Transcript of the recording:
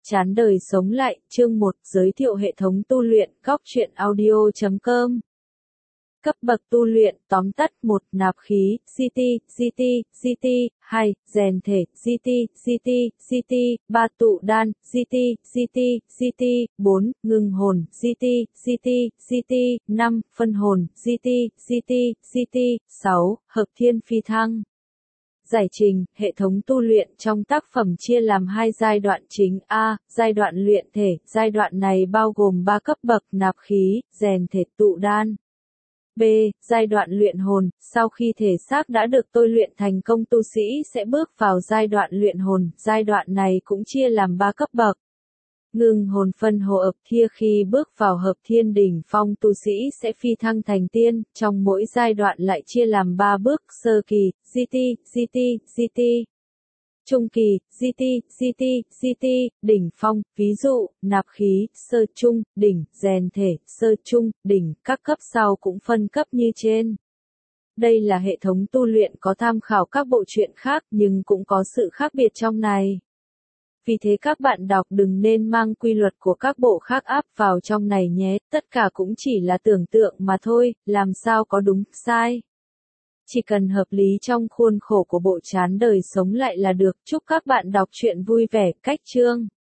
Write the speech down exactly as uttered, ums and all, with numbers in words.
Chán đời sống lại, chương một, giới thiệu hệ thống tu luyện, góc truyện audio chấm com. Cấp bậc tu luyện, tóm tắt, một, nạp khí, giê tê, giê tê, giê tê, hai, rèn thể, giê tê, giê tê, giê tê, ba, tụ đan, giê tê, giê tê, giê tê, bốn, ngừng hồn, giê tê, giê tê, giê tê, năm, phân hồn, giê tê, giê tê, giê tê, sáu, hợp thiên phi thăng. Giải trình, hệ thống tu luyện trong tác phẩm chia làm hai giai đoạn chính. A. Giai đoạn luyện thể, giai đoạn này bao gồm ba cấp bậc nạp khí, rèn thể, tụ đan. B. Giai đoạn luyện hồn, sau khi thể xác đã được tôi luyện thành công tu sĩ sẽ bước vào giai đoạn luyện hồn, giai đoạn này cũng chia làm ba cấp bậc. Ngưng hồn phân hồ ập thia khi bước vào hợp thiên đỉnh phong tu sĩ sẽ phi thăng thành tiên, trong mỗi giai đoạn lại chia làm ba bước, sơ kỳ, giê tê, giê tê, giê tê. Trung kỳ, giê tê, giê tê, giê tê, đỉnh phong, ví dụ, nạp khí, sơ trung, đỉnh, rèn thể, sơ trung, đỉnh, các cấp sau cũng phân cấp như trên. Đây là hệ thống tu luyện có tham khảo các bộ truyện khác nhưng cũng có sự khác biệt trong này. Vì thế các bạn đọc đừng nên mang quy luật của các bộ khác áp vào trong này nhé, tất cả cũng chỉ là tưởng tượng mà thôi, làm sao có đúng, sai. Chỉ cần hợp lý trong khuôn khổ của bộ chán đời sống lại là được. Chúc các bạn đọc truyện vui vẻ. Cách chương